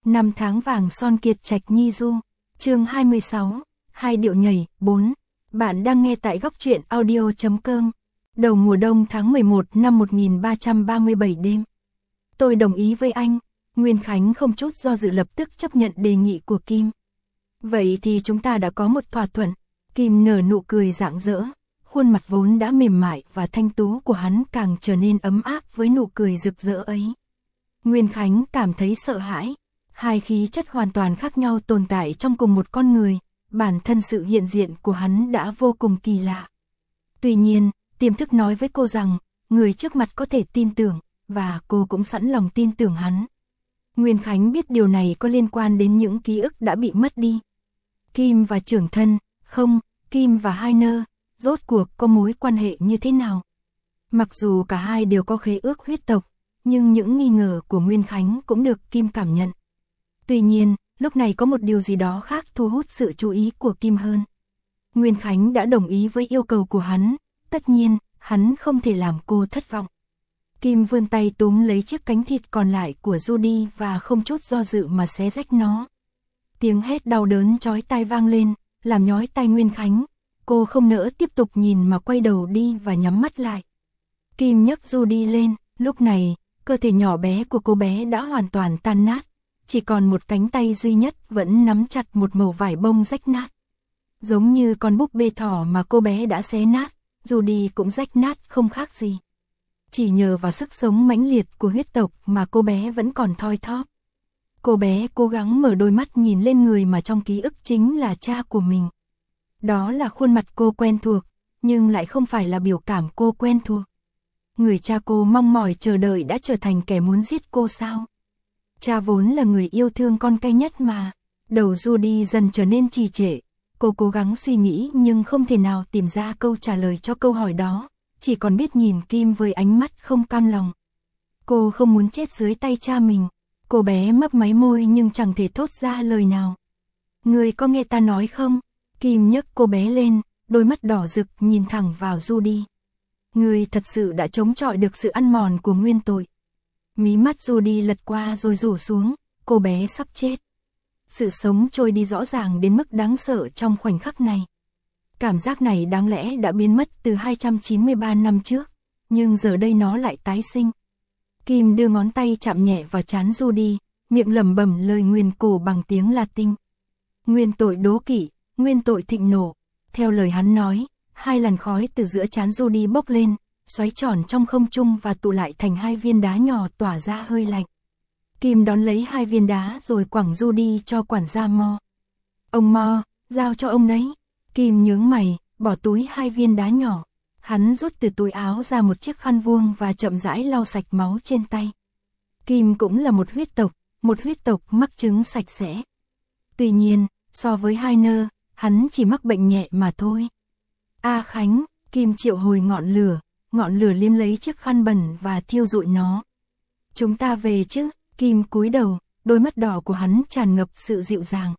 Năm tháng vàng son kiệt trạch nhi du. Chương 26, hai điệu nhảy, 4. Bạn đang nghe tại góc truyện audio.com. Đầu mùa đông tháng 11 năm 1337 đêm. Tôi đồng ý với anh. Nguyên Khánh không chút do dự lập tức chấp nhận đề nghị của Kim. Vậy thì chúng ta đã có một thỏa thuận. Kim nở nụ cười rạng rỡ. Khuôn mặt vốn đã mềm mại và thanh tú của hắn càng trở nên ấm áp với nụ cười rực rỡ ấy. Nguyên Khánh cảm thấy sợ hãi. Hai khí chất hoàn toàn khác nhau tồn tại trong cùng một con người, bản thân sự hiện diện của hắn đã vô cùng kỳ lạ. Tuy nhiên, tiềm thức nói với cô rằng, người trước mặt có thể tin tưởng, và cô cũng sẵn lòng tin tưởng hắn. Nguyên Khánh biết điều này có liên quan đến những ký ức đã bị mất đi. Kim và trưởng thân, không, Kim và Hainer, rốt cuộc có mối quan hệ như thế nào? Mặc dù cả hai đều có khế ước huyết tộc, nhưng những nghi ngờ của Nguyên Khánh cũng được Kim cảm nhận. Tuy nhiên, lúc này có một điều gì đó khác thu hút sự chú ý của Kim hơn. Nguyên Khánh đã đồng ý với yêu cầu của hắn, tất nhiên, hắn không thể làm cô thất vọng. Kim vươn tay túm lấy chiếc cánh thịt còn lại của Judy và không chút do dự mà xé rách nó. Tiếng hét đau đớn chói tai vang lên, làm nhói tai Nguyên Khánh. Cô không nỡ tiếp tục nhìn mà quay đầu đi và nhắm mắt lại. Kim nhấc Judy lên, lúc này, cơ thể nhỏ bé của cô bé đã hoàn toàn tan nát. Chỉ còn một cánh tay duy nhất vẫn nắm chặt một mẩu vải bông rách nát. Giống như con búp bê thỏ mà cô bé đã xé nát, Judy cũng rách nát không khác gì. Chỉ nhờ vào sức sống mãnh liệt của huyết tộc mà cô bé vẫn còn thoi thóp. Cô bé cố gắng mở đôi mắt nhìn lên người mà trong ký ức chính là cha của mình. Đó là khuôn mặt cô quen thuộc, nhưng lại không phải là biểu cảm cô quen thuộc. Người cha cô mong mỏi chờ đợi đã trở thành kẻ muốn giết cô sao? Cha vốn là người yêu thương con cay nhất mà. Đầu Judy dần trở nên trì trệ. Cô cố gắng suy nghĩ nhưng không thể nào tìm ra câu trả lời cho câu hỏi đó. Chỉ còn biết nhìn Kim với ánh mắt không cam lòng. Cô không muốn chết dưới tay cha mình. Cô bé mấp máy môi nhưng chẳng thể thốt ra lời nào. Người có nghe ta nói không? Kim nhấc cô bé lên, đôi mắt đỏ rực nhìn thẳng vào Judy. Người thật sự đã chống chọi được sự ăn mòn của nguyên tội. Mí mắt Judy lật qua rồi rủ xuống, cô bé sắp chết. Sự sống trôi đi rõ ràng đến mức đáng sợ trong khoảnh khắc này. Cảm giác này đáng lẽ đã biến mất từ 293 năm trước, nhưng giờ đây nó lại tái sinh. Kim đưa ngón tay chạm nhẹ vào trán Judy, miệng lẩm bẩm lời nguyền cổ bằng tiếng Latin. Nguyên tội đố kỵ, nguyên tội thịnh nộ. Theo lời hắn nói, hai làn khói từ giữa trán Judy bốc lên, xoáy tròn trong không trung và tụ lại thành hai viên đá nhỏ tỏa ra hơi lạnh. Kim đón lấy hai viên đá rồi quẳng Judy cho quản gia Mo. Ông Mo, giao cho ông đấy. Kim nhướng mày, bỏ túi hai viên đá nhỏ. Hắn rút từ túi áo ra một chiếc khăn vuông và chậm rãi lau sạch máu trên tay. Kim cũng là một huyết tộc mắc chứng sạch sẽ. Tuy nhiên, so với Hainer, hắn chỉ mắc bệnh nhẹ mà thôi. A Khánh, Kim triệu hồi ngọn lửa liếm lấy chiếc khăn bẩn và thiêu rụi nó. Chúng ta về chứ? Kim cúi đầu, đôi mắt đỏ của hắn tràn ngập sự dịu dàng.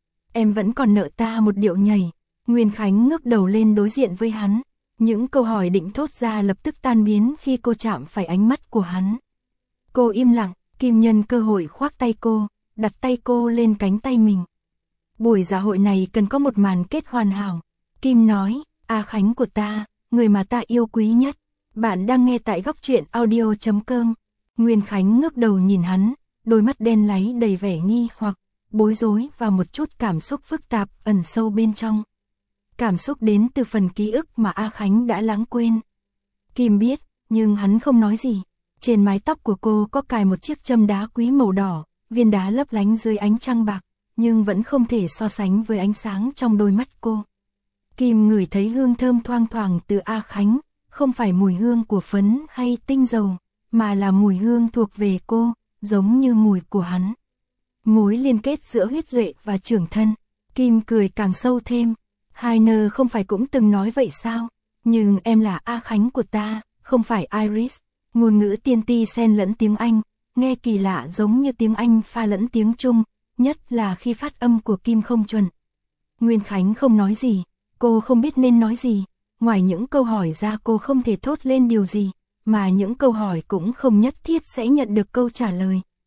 Em vẫn còn nợ ta một điệu nhảy. Nguyên Khánh ngước đầu lên đối diện với hắn. Những câu hỏi định thốt ra lập tức tan biến khi cô chạm phải ánh mắt của hắn. Cô im lặng, Kim nhân cơ hội khoác tay cô, đặt tay cô lên cánh tay mình. Buổi dạ hội này cần có một màn kết hoàn hảo. Kim nói, A Khánh của ta, người mà ta yêu quý nhất. Bạn đang nghe tại góc truyện audio.com. Nguyên Khánh ngước đầu nhìn hắn, đôi mắt đen láy đầy vẻ nghi hoặc, bối rối và một chút cảm xúc phức tạp ẩn sâu bên trong. Cảm xúc đến từ phần ký ức mà A Khánh đã lãng quên. Kim biết, nhưng hắn không nói gì. Trên mái tóc của cô có cài một chiếc châm đá quý màu đỏ, viên đá lấp lánh dưới ánh trăng bạc, nhưng vẫn không thể so sánh với ánh sáng trong đôi mắt cô. Kim ngửi thấy hương thơm thoang thoảng từ A Khánh, không phải mùi hương của phấn hay tinh dầu, mà là mùi hương thuộc về cô, giống như mùi của hắn. Mối liên kết giữa huyết duệ và trưởng thân. Kim cười càng sâu thêm. Hainer không phải cũng từng nói vậy sao? Nhưng em là A Khánh của ta, không phải Iris. Ngôn ngữ tiên ti xen lẫn tiếng Anh, nghe kỳ lạ giống như tiếng Anh pha lẫn tiếng Trung, nhất là khi phát âm của Kim không chuẩn. Nguyên Khánh không nói gì, cô không biết nên nói gì. Ngoài những câu hỏi ra cô không thể thốt lên điều gì, mà những câu hỏi cũng không nhất thiết sẽ nhận được câu trả lời.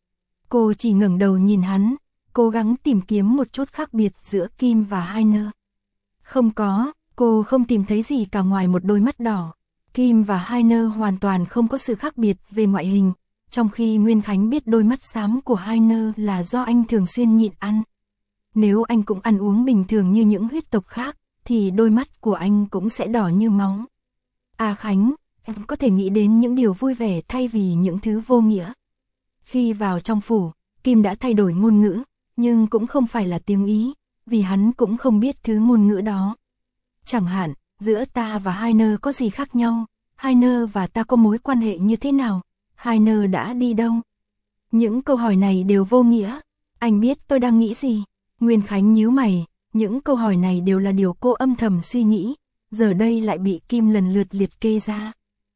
Cô chỉ ngẩng đầu nhìn hắn, cố gắng tìm kiếm một chút khác biệt giữa Kim và Hainer. Không có, cô không tìm thấy gì cả ngoài một đôi mắt đỏ. Kim và Hainer hoàn toàn không có sự khác biệt về ngoại hình, trong khi Nguyên Khánh biết đôi mắt xám của Hainer là do anh thường xuyên nhịn ăn. Nếu anh cũng ăn uống bình thường như những huyết tộc khác, thì đôi mắt của anh cũng sẽ đỏ như máu. A Khánh, em có thể nghĩ đến những điều vui vẻ thay vì những thứ vô nghĩa. Khi vào trong phủ, Kim đã thay đổi ngôn ngữ, nhưng cũng không phải là tiếng Ý, vì hắn cũng không biết thứ ngôn ngữ đó. Chẳng hạn, giữa ta và Hainer có gì khác nhau, Hainer và ta có mối quan hệ như thế nào, Hainer đã đi đâu. Những câu hỏi này đều vô nghĩa, anh biết tôi đang nghĩ gì. Nguyên Khánh nhíu mày, những câu hỏi này đều là điều cô âm thầm suy nghĩ, giờ đây lại bị Kim lần lượt liệt kê ra.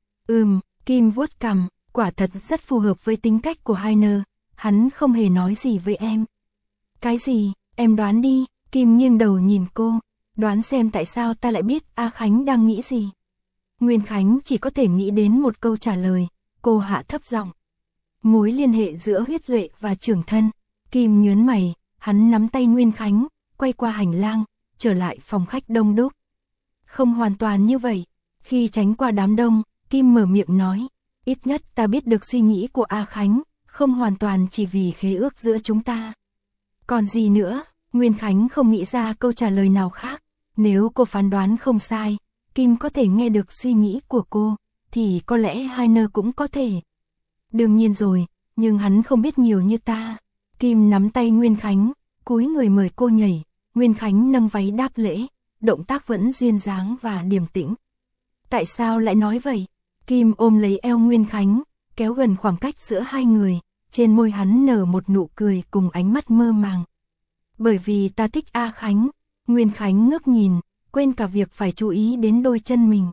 Kim vuốt cằm, quả thật rất phù hợp với tính cách của Hainer, hắn không hề nói gì với em. Cái gì, em đoán đi, Kim nghiêng đầu nhìn cô, đoán xem tại sao ta lại biết A Khánh đang nghĩ gì. Nguyên Khánh chỉ có thể nghĩ đến một câu trả lời, cô hạ thấp giọng. Mối liên hệ giữa huyết duệ và trưởng thân. Kim nhớn mày, hắn nắm tay Nguyên Khánh, quay qua hành lang, trở lại phòng khách đông đúc. Không hoàn toàn như vậy, khi tránh qua đám đông, Kim mở miệng nói, ít nhất ta biết được suy nghĩ của A Khánh, không hoàn toàn chỉ vì khế ước giữa chúng ta. Còn gì nữa, Nguyên Khánh không nghĩ ra câu trả lời nào khác, nếu cô phán đoán không sai, Kim có thể nghe được suy nghĩ của cô, thì có lẽ Hainer cũng có thể. Đương nhiên rồi, nhưng hắn không biết nhiều như ta. Kim nắm tay Nguyên Khánh, cúi người mời cô nhảy, Nguyên Khánh nâng váy đáp lễ, động tác vẫn duyên dáng và điềm tĩnh. Tại sao lại nói vậy? Kim ôm lấy eo Nguyên Khánh, kéo gần khoảng cách giữa hai người, trên môi hắn nở một nụ cười cùng ánh mắt mơ màng. Bởi vì ta thích A Khánh. Nguyên Khánh ngước nhìn, quên cả việc phải chú ý đến đôi chân mình.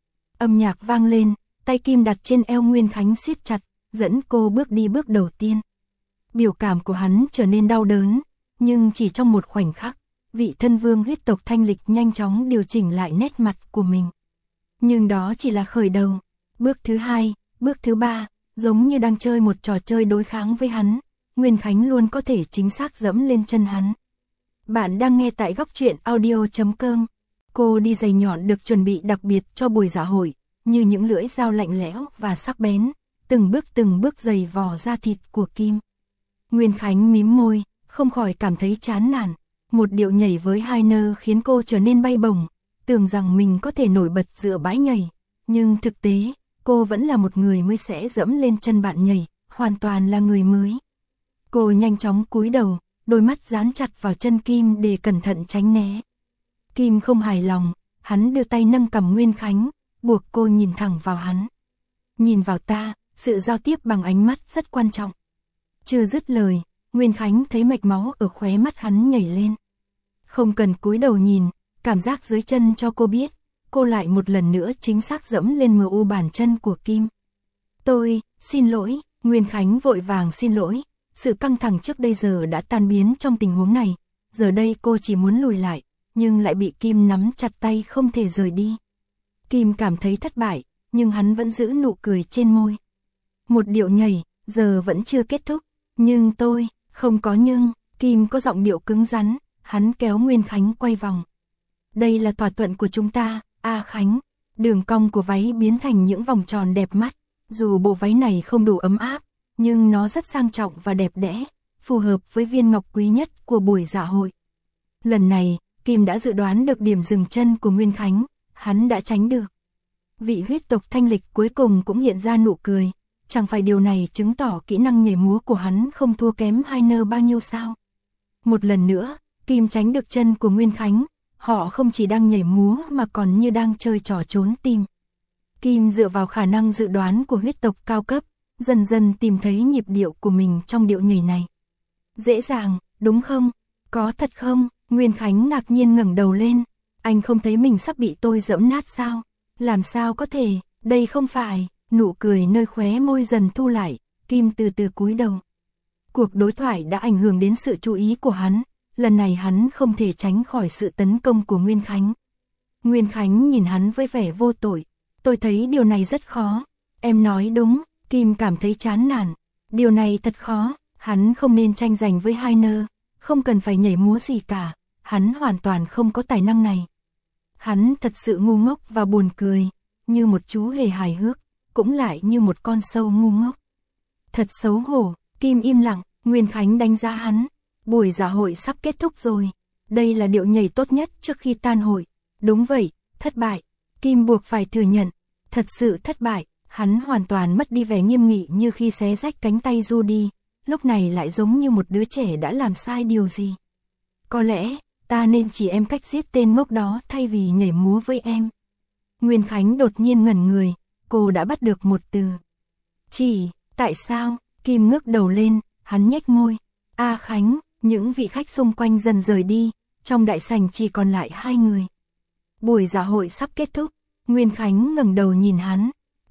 Âm nhạc vang lên, tay Kim đặt trên eo Nguyên Khánh siết chặt, dẫn cô bước đi bước đầu tiên. Biểu cảm của hắn trở nên đau đớn, nhưng chỉ trong một khoảnh khắc, vị thân vương huyết tộc Thanh Lịch nhanh chóng điều chỉnh lại nét mặt của mình. Nhưng đó chỉ là khởi đầu. Bước thứ hai, bước thứ ba, giống như đang chơi một trò chơi đối kháng với hắn, Nguyên Khánh luôn có thể chính xác dẫm lên chân hắn. Bạn đang nghe tại góc truyện audio.com. Cô đi giày nhọn được chuẩn bị đặc biệt cho buổi dạ hội, như những lưỡi dao lạnh lẽo và sắc bén, từng bước giày vò da thịt của Kim. Nguyên Khánh mím môi, không khỏi cảm thấy chán nản. Một điệu nhảy với Hainer khiến cô trở nên bay bổng, tưởng rằng mình có thể nổi bật giữa bãi nhảy, nhưng thực tế, cô vẫn là một người mới sẽ dẫm lên chân bạn nhảy, hoàn toàn là người mới. Cô nhanh chóng cúi đầu, đôi mắt dán chặt vào chân Kim để cẩn thận tránh né. Kim không hài lòng, hắn đưa tay nâng cằm Nguyên Khánh, buộc cô nhìn thẳng vào hắn. Nhìn vào ta, sự giao tiếp bằng ánh mắt rất quan trọng. Chưa dứt lời, Nguyên Khánh thấy mạch máu ở khóe mắt hắn nhảy lên. Không cần cúi đầu nhìn, cảm giác dưới chân cho cô biết, cô lại một lần nữa chính xác dẫm lên mu bàn chân của Kim. Tôi, xin lỗi, Nguyên Khánh vội vàng xin lỗi, sự căng thẳng trước đây giờ đã tan biến trong tình huống này, giờ đây cô chỉ muốn lùi lại, nhưng lại bị Kim nắm chặt tay không thể rời đi. Kim cảm thấy thất bại, nhưng hắn vẫn giữ nụ cười trên môi. Một điệu nhảy, giờ vẫn chưa kết thúc, nhưng tôi, không có nhưng, Kim có giọng điệu cứng rắn, hắn kéo Nguyên Khánh quay vòng. Đây là thỏa thuận của chúng ta, A Khánh. Đường cong của váy biến thành những vòng tròn đẹp mắt, dù bộ váy này không đủ ấm áp, nhưng nó rất sang trọng và đẹp đẽ, phù hợp với viên ngọc quý nhất của buổi dạ hội. Lần này, Kim đã dự đoán được điểm dừng chân của Nguyên Khánh, hắn đã tránh được. Vị huyết tộc Thanh Lịch cuối cùng cũng hiện ra nụ cười, chẳng phải điều này chứng tỏ kỹ năng nhảy múa của hắn không thua kém Hainer bao nhiêu sao? Một lần nữa, Kim tránh được chân của Nguyên Khánh, họ không chỉ đang nhảy múa mà còn như đang chơi trò trốn tìm. Kim dựa vào khả năng dự đoán của huyết tộc cao cấp, dần dần tìm thấy nhịp điệu của mình trong điệu nhảy này. Dễ dàng, đúng không? Có thật không? Nguyên Khánh ngạc nhiên ngẩng đầu lên, anh không thấy mình sắp bị tôi dẫm nát sao? Làm sao có thể, đây không phải, nụ cười nơi khóe môi dần thu lại, Kim từ từ cúi đầu. Cuộc đối thoại đã ảnh hưởng đến sự chú ý của hắn, lần này hắn không thể tránh khỏi sự tấn công của Nguyên Khánh. Nguyên Khánh nhìn hắn với vẻ vô tội, tôi thấy điều này rất khó. Em nói đúng, Kim cảm thấy chán nản, điều này thật khó, Hắn không nên tranh giành với Heiner, không cần phải nhảy múa gì cả, hắn hoàn toàn không có tài năng này. Hắn thật sự ngu ngốc và buồn cười, như một chú hề hài hước, cũng lại như một con sâu ngu ngốc. Thật xấu hổ, Kim im lặng, Nguyên Khánh đánh giá hắn. Buổi dạ hội sắp kết thúc rồi, đây là điệu nhảy tốt nhất trước khi tan hội. Đúng vậy, thất bại. Kim buộc phải thừa nhận, thật sự thất bại. Hắn hoàn toàn mất đi vẻ nghiêm nghị như khi xé rách cánh tay Judy, lúc này lại giống như một đứa trẻ đã làm sai điều gì. Có lẽ, ta nên chỉ em cách giết tên ngốc đó thay vì nhảy múa với em. Nguyên Khánh đột nhiên ngẩn người, cô đã bắt được một từ. Chỉ, tại sao? Kim ngước đầu lên, hắn nhếch môi. A Khánh, những vị khách xung quanh dần rời đi, trong đại sảnh chỉ còn lại 2 người. Buổi dạ hội sắp kết thúc, Nguyên Khánh ngẩng đầu nhìn hắn.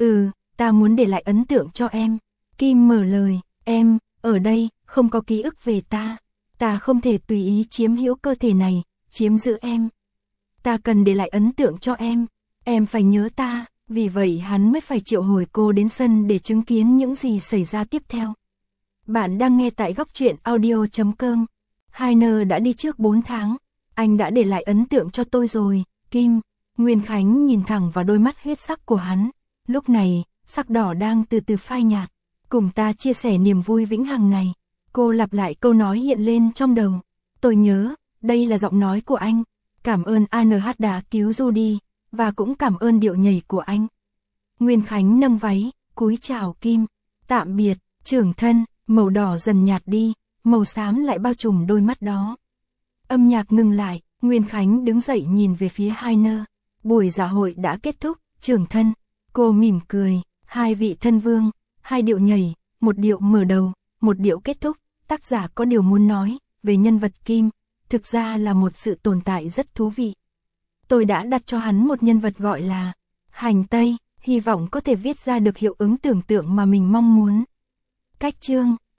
Ta muốn để lại ấn tượng cho em. Kim mở lời, em, ở đây, không có ký ức về ta. Ta không thể tùy ý chiếm hữu cơ thể này, chiếm giữ em. Ta cần để lại ấn tượng cho em phải nhớ ta. Vì vậy hắn mới phải triệu hồi cô đến sân để chứng kiến những gì xảy ra tiếp theo. Bạn đang nghe tại góc truyện audio.com. Heiner đã đi trước 4 tháng. Anh đã để lại ấn tượng cho tôi rồi, Kim. Nguyên Khánh nhìn thẳng vào đôi mắt huyết sắc của hắn. Lúc này, sắc đỏ đang từ từ phai nhạt. Cùng ta chia sẻ niềm vui vĩnh hằng này. Cô lặp lại câu nói hiện lên trong đầu. Tôi nhớ, đây là giọng nói của anh. Cảm ơn ANH đã cứu Judy, và cũng cảm ơn điệu nhảy của anh. Nguyên Khánh nâng váy, cúi chào Kim. Tạm biệt, trưởng thân. Màu đỏ dần nhạt đi, màu xám lại bao trùm đôi mắt đó. Âm nhạc ngừng lại, Nguyên Khánh đứng dậy nhìn về phía Heiner. Buổi dạ hội đã kết thúc, trưởng thân. Cô mỉm cười, 2 vị thân vương, 2 điệu nhảy, một điệu mở đầu, một điệu kết thúc. Tác giả có điều muốn nói về nhân vật Kim, thực ra là một sự tồn tại rất thú vị. Tôi đã đặt cho hắn một nhân vật gọi là Hành Tây, hy vọng có thể viết ra được hiệu ứng tưởng tượng mà mình mong muốn. Cách chương